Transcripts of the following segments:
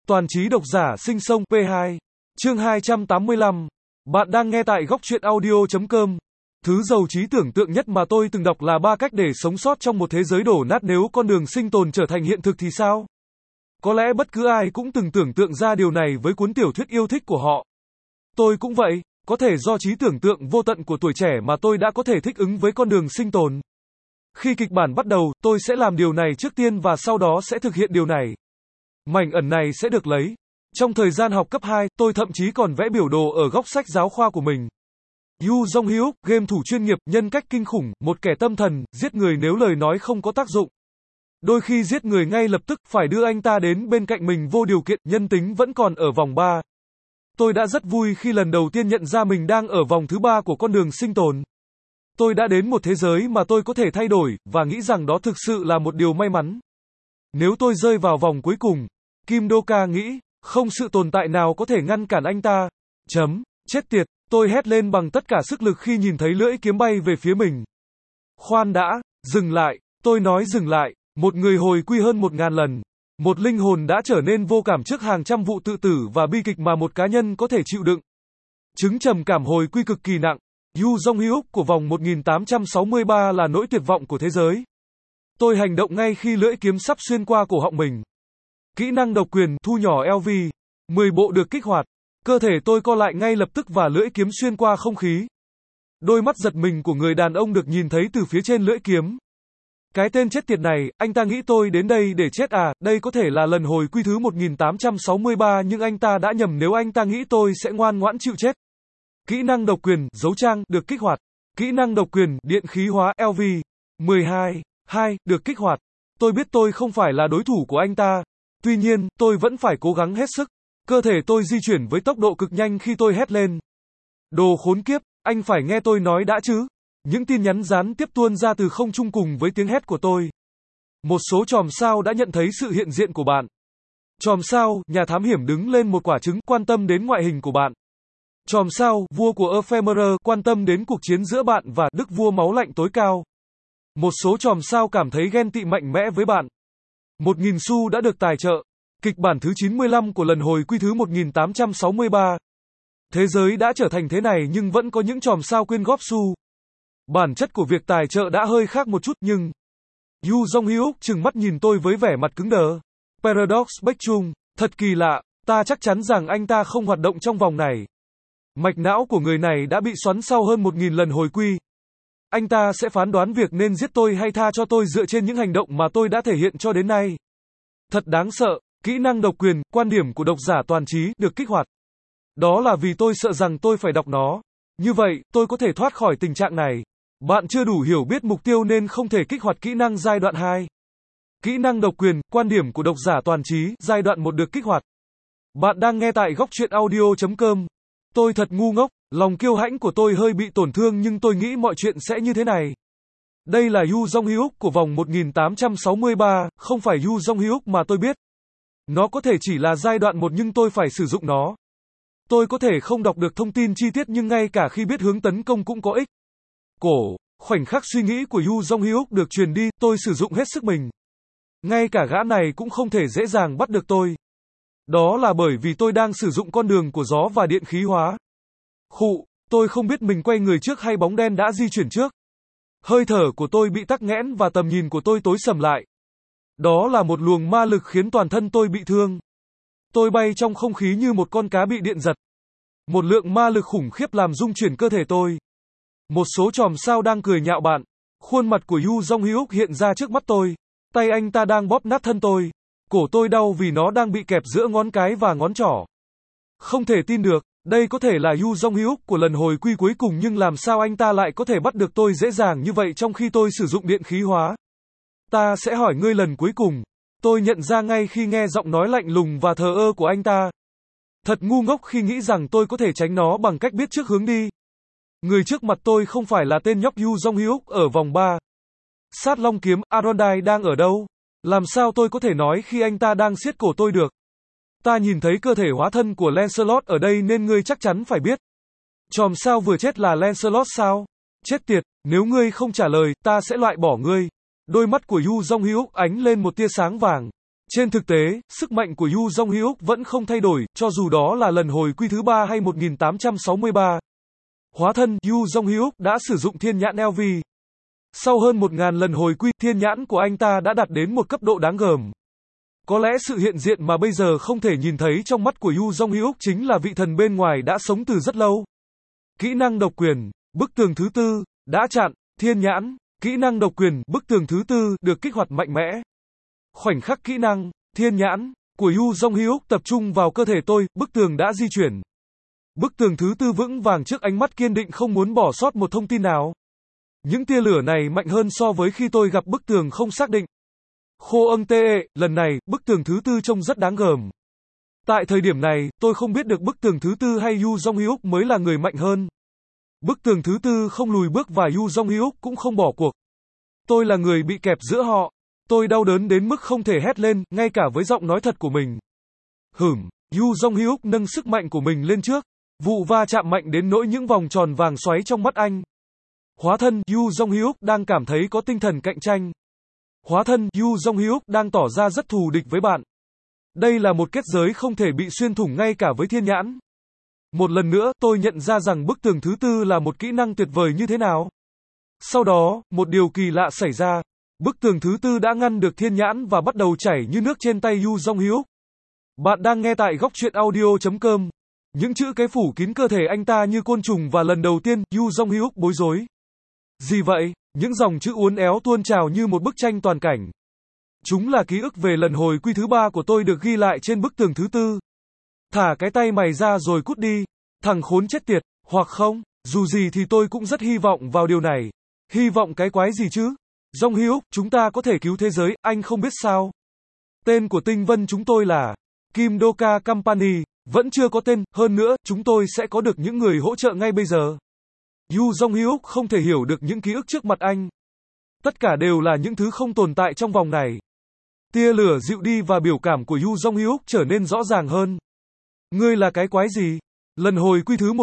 Toàn trí độc giả sinh sông P2. Chương 285. Bạn đang nghe tại góc truyện audio.com. Thứ giàu trí tưởng tượng nhất mà tôi từng đọc là 3 cách để sống sót trong một thế giới đổ nát nếu con đường sinh tồn trở thành hiện thực thì sao? Có lẽ bất cứ ai cũng từng tưởng tượng ra điều này với cuốn tiểu thuyết yêu thích của họ. Tôi cũng vậy, có thể do trí tưởng tượng vô tận của tuổi trẻ mà tôi đã có thể thích ứng với con đường sinh tồn. Khi kịch bản bắt đầu, tôi sẽ làm điều này trước tiên và sau đó sẽ thực hiện điều này. Mảnh ẩn này sẽ được lấy. Trong thời gian học cấp 2, tôi thậm chí còn vẽ biểu đồ ở góc sách giáo khoa của mình. Yoo Jong-hyuk, game thủ chuyên nghiệp, nhân cách kinh khủng, một kẻ tâm thần, giết người nếu lời nói không có tác dụng. Đôi khi giết người ngay lập tức, phải đưa anh ta đến bên cạnh mình vô điều kiện, nhân tính vẫn còn ở vòng 3. Tôi đã rất vui khi lần đầu tiên nhận ra mình đang ở vòng thứ 3 của con đường sinh tồn. Tôi đã đến một thế giới mà tôi có thể thay đổi, và nghĩ rằng đó thực sự là một điều may mắn. Nếu tôi rơi vào vòng cuối cùng, Kim Do-ka nghĩ, không sự tồn tại nào có thể ngăn cản anh ta. Chết tiệt, tôi hét lên bằng tất cả sức lực khi nhìn thấy lưỡi kiếm bay về phía mình. Khoan đã, dừng lại, tôi nói dừng lại, một người hồi quy hơn 1000 lần. Một linh hồn đã trở nên vô cảm trước hàng trăm vụ tự tử và bi kịch mà một cá nhân có thể chịu đựng. Chứng trầm cảm hồi quy cực kỳ nặng. Yoo Jong-hyuk của vòng 1863 là nỗi tuyệt vọng của thế giới. Tôi hành động ngay khi lưỡi kiếm sắp xuyên qua cổ họng mình. Kỹ năng độc quyền, thu nhỏ LV. 10 bộ được kích hoạt. Cơ thể tôi co lại ngay lập tức và lưỡi kiếm xuyên qua không khí. Đôi mắt giật mình của người đàn ông được nhìn thấy từ phía trên lưỡi kiếm. Cái tên chết tiệt này, anh ta nghĩ tôi đến đây để chết à, đây có thể là lần hồi quy thứ 1863 nhưng anh ta đã nhầm nếu anh ta nghĩ tôi sẽ ngoan ngoãn chịu chết. Kỹ năng độc quyền, dấu trang, được kích hoạt. Kỹ năng độc quyền, điện khí hóa, LV. 12. Được kích hoạt. Tôi biết tôi không phải là đối thủ của anh ta. Tuy nhiên, tôi vẫn phải cố gắng hết sức. Cơ thể tôi di chuyển với tốc độ cực nhanh khi tôi hét lên. Đồ khốn kiếp, anh phải nghe tôi nói đã chứ. Những tin nhắn gián tiếp tuôn ra từ không trung cùng với tiếng hét của tôi. Một số chòm sao đã nhận thấy sự hiện diện của bạn. Chòm sao, nhà thám hiểm đứng lên một quả trứng, quan tâm đến ngoại hình của bạn. Chòm sao, vua của Ephemerer, quan tâm đến cuộc chiến giữa bạn và đức vua máu lạnh tối cao. Một số chòm sao cảm thấy ghen tị mạnh mẽ với bạn. 1000 xu đã được tài trợ. Kịch bản thứ 95 của lần hồi quy thứ 1863. Thế giới đã trở thành thế này nhưng vẫn có những chòm sao quyên góp xu. Bản chất của việc tài trợ đã hơi khác một chút nhưng... Yoo Jong-hyuk trừng mắt nhìn tôi với vẻ mặt cứng đờ. Paradox Spectrum, thật kỳ lạ, ta chắc chắn rằng anh ta không hoạt động trong vòng này. Mạch não của người này đã bị xoắn sau hơn 1000 lần hồi quy. Anh ta sẽ phán đoán việc nên giết tôi hay tha cho tôi dựa trên những hành động mà tôi đã thể hiện cho đến nay. Thật đáng sợ, kỹ năng độc quyền, quan điểm của độc giả toàn trí, được kích hoạt. Đó là vì tôi sợ rằng tôi phải đọc nó. Như vậy, tôi có thể thoát khỏi tình trạng này. Bạn chưa đủ hiểu biết mục tiêu nên không thể kích hoạt kỹ năng giai đoạn 2. Kỹ năng độc quyền, quan điểm của độc giả toàn trí, giai đoạn 1 được kích hoạt. Bạn đang nghe tại góc truyện audio.com. Tôi thật ngu ngốc, lòng kiêu hãnh của tôi hơi bị tổn thương nhưng tôi nghĩ mọi chuyện sẽ như thế này. Đây là Yoo Jong-hyuk của vòng 1863, không phải Yoo Jong-hyuk mà tôi biết. Nó có thể chỉ là giai đoạn 1 nhưng tôi phải sử dụng nó. Tôi có thể không đọc được thông tin chi tiết nhưng ngay cả khi biết hướng tấn công cũng có ích. Khoảnh khắc suy nghĩ của Yoo Jong-hyuk được truyền đi, tôi sử dụng hết sức mình. Ngay cả gã này cũng không thể dễ dàng bắt được tôi. Đó là bởi vì tôi đang sử dụng con đường của gió và điện khí hóa. Tôi không biết mình quay người trước hay bóng đen đã di chuyển trước. Hơi thở của tôi bị tắc nghẽn và tầm nhìn của tôi tối sầm lại. Đó là một luồng ma lực khiến toàn thân tôi bị thương. Tôi bay trong không khí như một con cá bị điện giật. Một lượng ma lực khủng khiếp làm rung chuyển cơ thể tôi. Một số chòm sao đang cười nhạo bạn. Khuôn mặt của Yoo Jong-hyuk hiện ra trước mắt tôi. Tay anh ta đang bóp nát thân tôi. Cổ tôi đau vì nó đang bị kẹp giữa ngón cái và ngón trỏ. Không thể tin được, đây có thể là Yoo Jong-hyuk của lần hồi quy cuối cùng nhưng làm sao anh ta lại có thể bắt được tôi dễ dàng như vậy trong khi tôi sử dụng điện khí hóa. Ta sẽ hỏi ngươi lần cuối cùng. Tôi nhận ra ngay khi nghe giọng nói lạnh lùng và thờ ơ của anh ta. Thật ngu ngốc khi nghĩ rằng tôi có thể tránh nó bằng cách biết trước hướng đi. Người trước mặt tôi không phải là tên nhóc Yoo Jong-hyuk ở vòng 3. Sát long kiếm, Arondai đang ở đâu? Làm sao tôi có thể nói khi anh ta đang siết cổ tôi được? Ta nhìn thấy cơ thể hóa thân của Lancelot ở đây nên ngươi chắc chắn phải biết. Chòm sao vừa chết là Lancelot sao? Chết tiệt, nếu ngươi không trả lời, ta sẽ loại bỏ ngươi. Đôi mắt của Yoo Jong-hyuk ánh lên một tia sáng vàng. Trên thực tế, sức mạnh của Yu Jong-hyuk vẫn không thay đổi, cho dù đó là lần hồi quy thứ 3 hay 1863. Hóa thân Yu Jong-hyuk đã sử dụng thiên nhãn LV. Sau hơn 1000 lần hồi quy, thiên nhãn của anh ta đã đạt đến một cấp độ đáng gờm. Có lẽ sự hiện diện mà bây giờ không thể nhìn thấy trong mắt của Yu Jong-hyuk chính là vị thần bên ngoài đã sống từ rất lâu. Kỹ năng độc quyền, bức tường thứ tư, đã chặn, thiên nhãn, kỹ năng độc quyền, bức tường thứ tư, được kích hoạt mạnh mẽ. Khoảnh khắc kỹ năng, thiên nhãn, của Yu Jong-hyuk tập trung vào cơ thể tôi, bức tường đã di chuyển. Bức tường thứ tư vững vàng trước ánh mắt kiên định không muốn bỏ sót một thông tin nào. Những tia lửa này mạnh hơn so với khi tôi gặp bức tường không xác định. Khô âng tê, lần này, bức tường thứ tư trông rất đáng gờm. Tại thời điểm này, tôi không biết được bức tường thứ tư hay Yu Jong-hyuk mới là người mạnh hơn. Bức tường thứ tư không lùi bước và Yu Jong-hyuk cũng không bỏ cuộc. Tôi là người bị kẹp giữa họ. Tôi đau đớn đến mức không thể hét lên, ngay cả với giọng nói thật của mình. Yu Jong-hyuk nâng sức mạnh của mình lên trước. Vụ va chạm mạnh đến nỗi những vòng tròn vàng xoáy trong mắt anh. Hóa thân Yu Jong-hyuk đang cảm thấy có tinh thần cạnh tranh. Hóa thân Yu Jong-hyuk đang tỏ ra rất thù địch với bạn. Đây là một kết giới không thể bị xuyên thủng ngay cả với thiên nhãn. Một lần nữa, tôi nhận ra rằng bức tường thứ tư là một kỹ năng tuyệt vời như thế nào. Sau đó, một điều kỳ lạ xảy ra. Bức tường thứ tư đã ngăn được thiên nhãn và bắt đầu chảy như nước trên tay Yu Jong-hyuk. Bạn đang nghe tại góc truyện audio.com. Những chữ cái phủ kín cơ thể anh ta như côn trùng và lần đầu tiên, Yu Jong-hyuk bối rối. Gì vậy? Những dòng chữ uốn éo tuôn trào như một bức tranh toàn cảnh. Chúng là ký ức về lần hồi quy thứ 3 của tôi được ghi lại trên bức tường thứ tư. Thả cái tay mày ra rồi cút đi. Thằng khốn chết tiệt, hoặc không, dù gì thì tôi cũng rất hy vọng vào điều này. Hy vọng cái quái gì chứ? Jong-hyuk, chúng ta có thể cứu thế giới, anh không biết sao? Tên của tinh vân chúng tôi là Kim Doka Company, vẫn chưa có tên, hơn nữa, chúng tôi sẽ có được những người hỗ trợ ngay bây giờ. Yu Jong-hyuk không thể hiểu được những ký ức trước mặt anh. Tất cả đều là những thứ không tồn tại trong vòng này. Tia lửa dịu đi và biểu cảm của Yu Jong-hyuk trở nên rõ ràng hơn. Ngươi là cái quái gì? Lần hồi quy thứ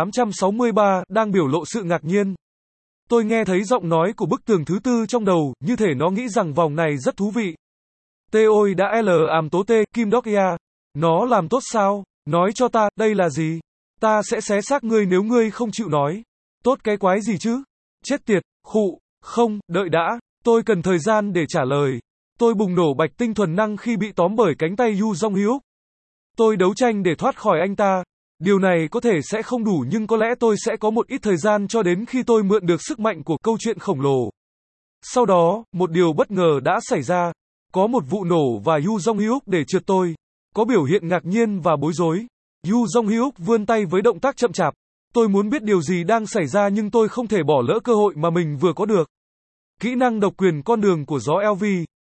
1863 đang biểu lộ sự ngạc nhiên. Tôi nghe thấy giọng nói của bức tường thứ tư trong đầu, như thể nó nghĩ rằng vòng này rất thú vị. Tôi đã làm tố tê, Kim Dokya. Nó làm tốt sao? Nói cho ta, đây là gì? Ta sẽ xé xác ngươi nếu ngươi không chịu nói. Tốt cái quái gì chứ? Chết tiệt, khụ, không, đợi đã. Tôi cần thời gian để trả lời. Tôi bùng nổ bạch tinh thuần năng khi bị tóm bởi cánh tay Yu Jong-hyuk. Tôi đấu tranh để thoát khỏi anh ta. Điều này có thể sẽ không đủ nhưng có lẽ tôi sẽ có một ít thời gian cho đến khi tôi mượn được sức mạnh của câu chuyện khổng lồ. Sau đó, một điều bất ngờ đã xảy ra. Có một vụ nổ và Yu Jong-hyuk để trượt tôi. Có biểu hiện ngạc nhiên và bối rối. Yu Jong-hyuk vươn tay với động tác chậm chạp. Tôi muốn biết điều gì đang xảy ra nhưng tôi không thể bỏ lỡ cơ hội mà mình vừa có được. Kỹ năng độc quyền con đường của gió LV.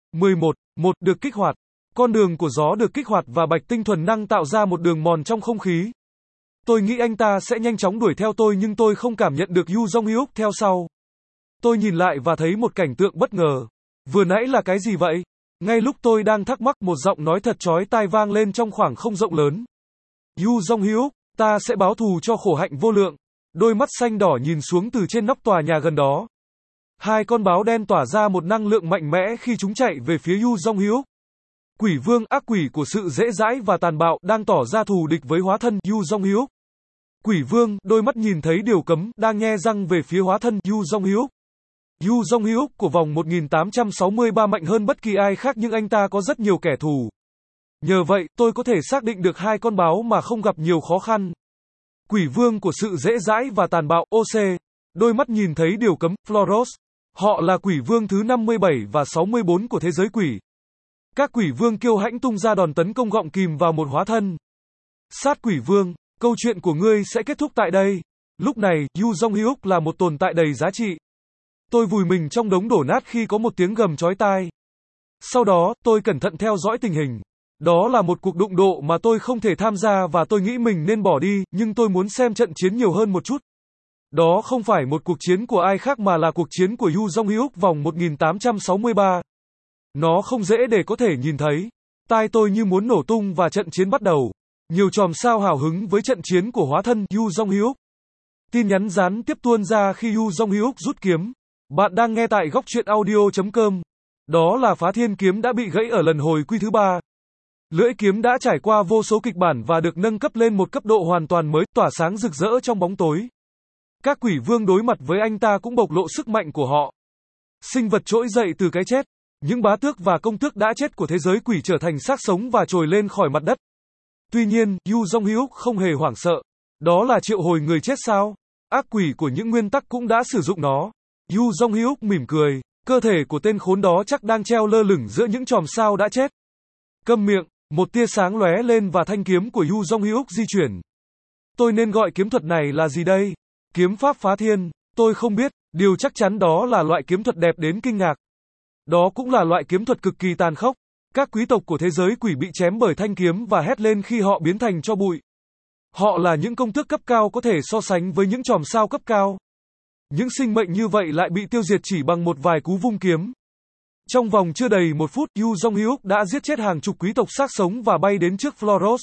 11.1 được kích hoạt. Con đường của gió được kích hoạt và bạch tinh thuần năng tạo ra một đường mòn trong không khí. Tôi nghĩ anh ta sẽ nhanh chóng đuổi theo tôi nhưng tôi không cảm nhận được Yu Jong-hyuk theo sau. Tôi nhìn lại và thấy một cảnh tượng bất ngờ. Vừa nãy là cái gì vậy? Ngay lúc tôi đang thắc mắc một giọng nói thật chói tai vang lên trong khoảng không rộng lớn. Yu Jong-hyuk, ta sẽ báo thù cho khổ hạnh vô lượng. Đôi mắt xanh đỏ nhìn xuống từ trên nóc tòa nhà gần đó. Hai con báo đen tỏa ra một năng lượng mạnh mẽ khi chúng chạy về phía Yu Jong-hyuk. Quỷ vương ác quỷ của sự dễ dãi và tàn bạo đang tỏ ra thù địch với hóa thân Yu Jong-hyuk. Quỷ vương, đôi mắt nhìn thấy điều cấm, đang nhe răng về phía hóa thân Yu Jong-hyuk. Yu Jong-hyuk của vòng 1863 mạnh hơn bất kỳ ai khác nhưng anh ta có rất nhiều kẻ thù. Nhờ vậy, tôi có thể xác định được hai con báo mà không gặp nhiều khó khăn. Quỷ vương của sự dễ dãi và tàn bạo, OC. Đôi mắt nhìn thấy điều cấm, Floros. Họ là quỷ vương thứ 57 và 64 của thế giới quỷ. Các quỷ vương kiêu hãnh tung ra đòn tấn công gọng kìm vào một hóa thân. Sát quỷ vương, câu chuyện của ngươi sẽ kết thúc tại đây. Lúc này, Yu Jong-hyuk là một tồn tại đầy giá trị. Tôi vùi mình trong đống đổ nát khi có một tiếng gầm chói tai. Sau đó, tôi cẩn thận theo dõi tình hình. Đó là một cuộc đụng độ mà tôi không thể tham gia và tôi nghĩ mình nên bỏ đi, nhưng tôi muốn xem trận chiến nhiều hơn một chút. Đó không phải một cuộc chiến của ai khác mà là cuộc chiến của Yu Jong-hyuk vòng 1863. Nó không dễ để có thể nhìn thấy. Tai tôi như muốn nổ tung và trận chiến bắt đầu. Nhiều chòm sao hào hứng với trận chiến của hóa thân Yu Jong-hyuk. Tin nhắn gián tiếp tuôn ra khi Yu Jong-hyuk rút kiếm. Bạn đang nghe tại góc truyện audio.com. Đó là phá thiên kiếm đã bị gãy ở lần hồi quy thứ 3. Lưỡi kiếm đã trải qua vô số kịch bản và được nâng cấp lên một cấp độ hoàn toàn mới, tỏa sáng rực rỡ trong bóng tối. Các quỷ vương đối mặt với anh ta cũng bộc lộ sức mạnh của họ. Sinh vật trỗi dậy từ cái chết. Những bá tước và công tước đã chết của thế giới quỷ trở thành xác sống và trồi lên khỏi mặt đất. Tuy nhiên, Yu Jong-hyuk không hề hoảng sợ. Đó là triệu hồi người chết sao? Ác quỷ của những nguyên tắc cũng đã sử dụng nó. Yu Jong-hyuk mỉm cười. Cơ thể của tên khốn đó chắc đang treo lơ lửng giữa những chòm sao đã chết. Câm miệng, một tia sáng lóe lên và thanh kiếm của Yu Jong-hyuk di chuyển. Tôi nên gọi kiếm thuật này là gì đây? Kiếm pháp phá thiên. Tôi không biết, điều chắc chắn đó là loại kiếm thuật đẹp đến kinh ngạc. Đó cũng là loại kiếm thuật cực kỳ tàn khốc. Các quý tộc của thế giới quỷ bị chém bởi thanh kiếm và hét lên khi họ biến thành tro bụi. Họ là những công tước cấp cao có thể so sánh với những chòm sao cấp cao. Những sinh mệnh như vậy lại bị tiêu diệt chỉ bằng một vài cú vung kiếm. Trong vòng chưa đầy 1 phút, Yu Jong-hyuk đã giết chết hàng chục quý tộc xác sống và bay đến trước Floros.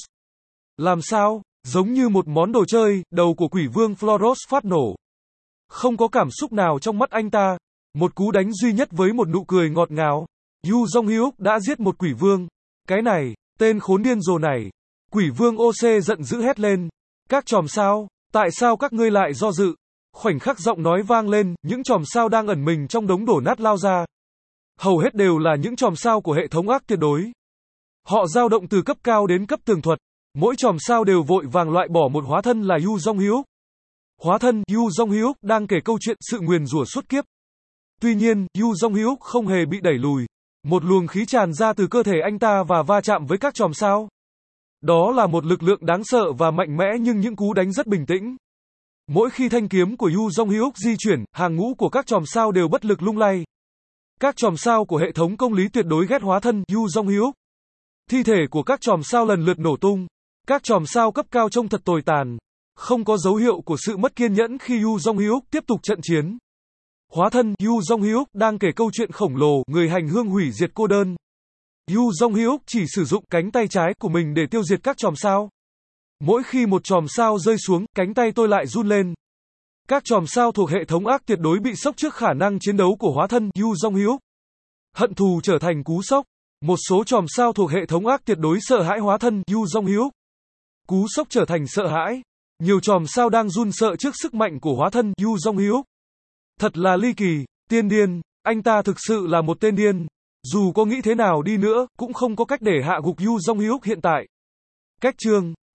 Làm sao? Giống như một món đồ chơi, đầu của quỷ vương Floros phát nổ. Không có cảm xúc nào trong mắt anh ta. Một cú đánh duy nhất với một nụ cười ngọt ngào. Yu Jong-hyuk đã giết một quỷ vương. Cái này, tên khốn điên rồ này. Quỷ vương OC giận dữ hét lên. Các chòm sao, tại sao các ngươi lại do dự? Khoảnh khắc giọng nói vang lên, những chòm sao đang ẩn mình trong đống đổ nát lao ra. Hầu hết đều là những chòm sao của hệ thống ác tuyệt đối. Họ dao động từ cấp cao đến cấp tường thuật. Mỗi chòm sao đều vội vàng loại bỏ một hóa thân là Yu Jong-hyuk. Hóa thân Yu Jong-hyuk đang kể câu chuyện sự nguyền rủa suốt kiếp. Tuy nhiên, Yu Jong-hyuk không hề bị đẩy lùi. Một luồng khí tràn ra từ cơ thể anh ta và va chạm với các chòm sao. Đó là một lực lượng đáng sợ và mạnh mẽ nhưng những cú đánh rất bình tĩnh. Mỗi khi thanh kiếm của Yu Jong-hyuk di chuyển, hàng ngũ của các chòm sao đều bất lực lung lay. Các chòm sao của hệ thống công lý tuyệt đối ghét hóa thân Yu Jong-hyuk. Thi thể của các chòm sao lần lượt nổ tung. Các chòm sao cấp cao trông thật tồi tàn. Không có dấu hiệu của sự mất kiên nhẫn khi Yu Jong-hyuk tiếp tục trận chiến. Hóa thân Yu Jong-hyuk đang kể câu chuyện khổng lồ, người hành hương hủy diệt cô đơn. Yu Jong-hyuk chỉ sử dụng cánh tay trái của mình để tiêu diệt các chòm sao. Mỗi khi một chòm sao rơi xuống, cánh tay tôi lại run lên. Các chòm sao thuộc hệ thống ác tuyệt đối bị sốc trước khả năng chiến đấu của hóa thân Yu Jong-hyuk. Hận thù trở thành cú sốc. Một số chòm sao thuộc hệ thống ác tuyệt đối sợ hãi hóa thân Yu Jong-hyuk. Cú sốc trở thành sợ hãi. Nhiều chòm sao đang run sợ trước sức mạnh của hóa thân Yu Jong-hyuk. Thật là ly kỳ, tiên điên, anh ta thực sự là một tên điên. Dù có nghĩ thế nào đi nữa, cũng không có cách để hạ gục Yu Jong-hyuk hiện tại. Cách chương